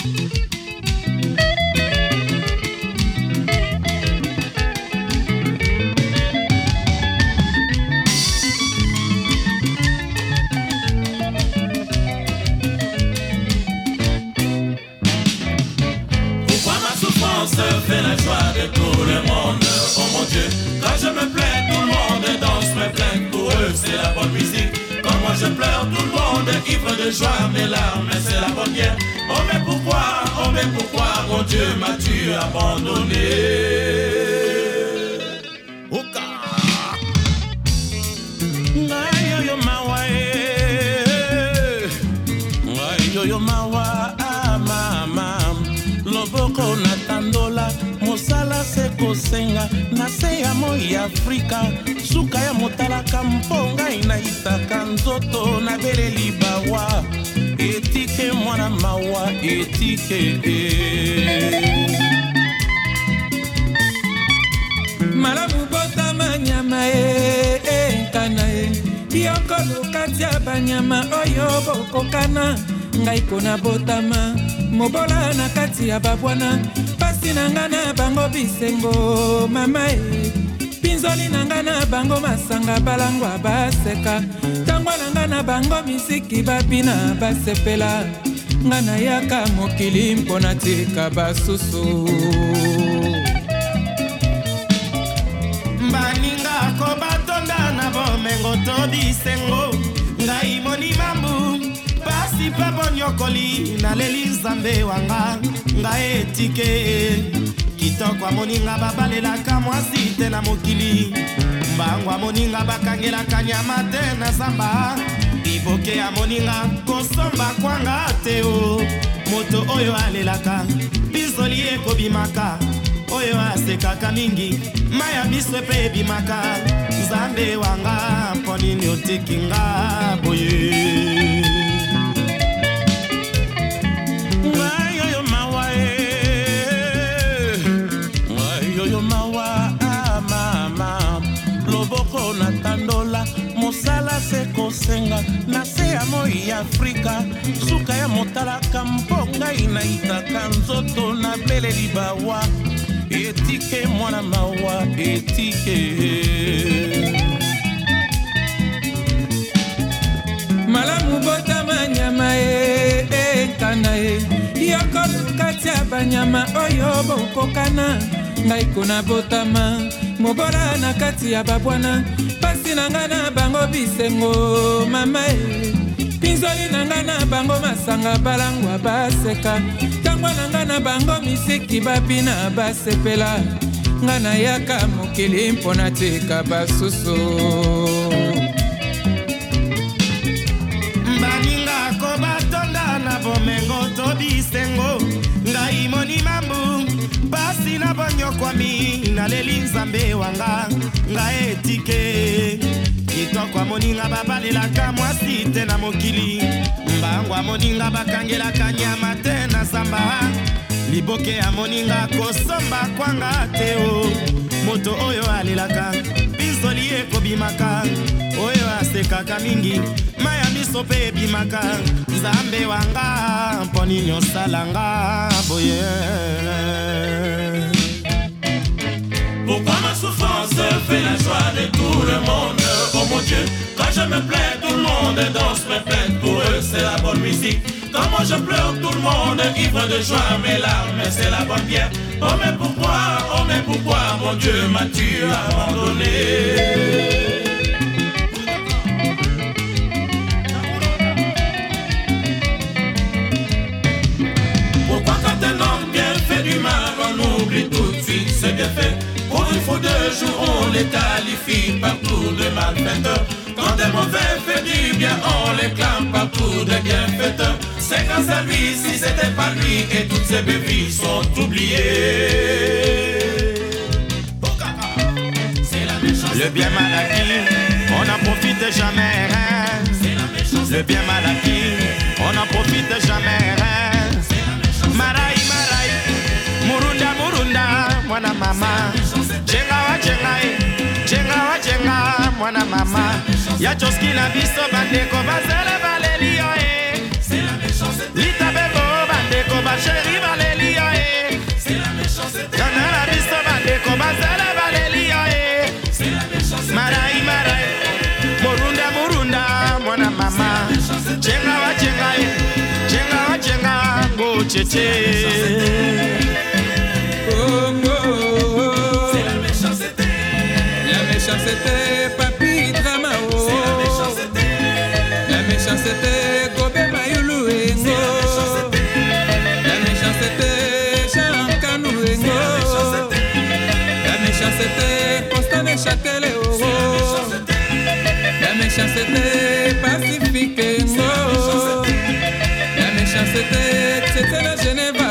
Fait la joie de tout le monde, oh mon Dieu. Quand je me plains, tout le monde danse mes plaintes. Pour eux, c'est la bonne musique. Quand moi je pleure, tout le monde ivre de joie. Mes larmes, c'est la bonne bière. Oh mais pourquoi, mon Dieu, m'as-tu abandonné? Oka. Yo mawa, yo mawa, mama. Loboko natandola mosala se kosenga na se ya moi Afrika suka ya motalaka mponga inaitaka nzoto na bele libawa etike mwana mawa etike malamu botama nyama nkana yoko kati ya banyama oyo bokokana ngai kona botama mobola na kati ya babwana pasi nanga na bango bisengo mama pinzoli nanga na bango masanga balangwa baseka tango nanga na bango misiki babina basepela nga na yaka mokili mpona tika basusu baninga ko batonda na bomengo to bisengo ngai moni mambu pasi pa bonyokoli na leli nzambe wanga nga etike kitoko moninga babalelaka mwasi te na mokili mbangwa moninga bakangelaka nyama te na zamba iboke ya moninga kosomba kwanga te o moto oyo alelaka bizoli ekobimaka oyo asekaka mingi maya biso pe ebimaka nzambe wanga mponini otekinga boye natandola mosala se kosenga na se ya moi Afrika suka ya motalaka mponga inaitaka nzoto na bele libawa etike mwana mawa etike malamu botama nyama nkana yoko kati ya banyama oyo bokokana ngai kona botama mobola na kati ya babwana pasi nanga na bango bisengo mama pinzoli nanga na bango masanga balangwa baseka tango nanga na bango misiki babina basepela nga na yaka mokili mpona tika basusu baninga ko batonda na bomengo to bisengo ngai moni mambu pasi na bonyokwami na leli nzambe wanga nga etike kitoko moninga babalelaka mwasi te na mokili mbangwa moninga bakangelaka nyama te na zamba liboke ya moninga kosomba kwanga te o moto oyo alelaka bizoli ekobimaka oyo asekaka mingi maya miso pe ebimaka nzambe wanga mponi nyosalanga boye. Pourquoi ma souffrance fait la joie de tout le monde? Oh mon Dieu, quand je me plains, tout le monde danse mes plaintes. Pour eux, c'est la bonne musique. Quand moi je pleure, tout le monde ivre de joie. Mes larmes, c'est la bonne bière. Oh mais pourquoi, mon Dieu, m'as-tu abandonné? Pourquoi quand un homme bien fait du mal, on oublie tout de suite ce bien fait? Pour une fois 2 jours, on les qualifie partout de malfaiteurs. Quand un mauvais fait du bien, on les clame partout de bienfaiteurs. C'est grâce à lui, si c'était pas lui, et toutes ses bébés sont oubliées. C'est la méchance. Le bien mal acquis, on n'en profite jamais. C'est la méchance. Le bien mal acquis, on n'en profite jamais. C'est la méchance. Marai, marai, murunda, murunda, mwana mama. Jenga, mwana mama. Ya choski na biso bandeko bazele valelio. C'est la méchance. Lita bebo bandeko basheri balelia kana na biso bandeko bazala balelia marai marai morunda morunda mwana mama chenga wa chenga ngo cheche. C'est la méchanceté. La méchanceté, papi drama oh. La méchanceté, gobe mayulu engo. La méchanceté, chankanu engo. La méchanceté, postane chatele oh. La méchanceté, pacifique engo. La méchanceté, c'était la Genève.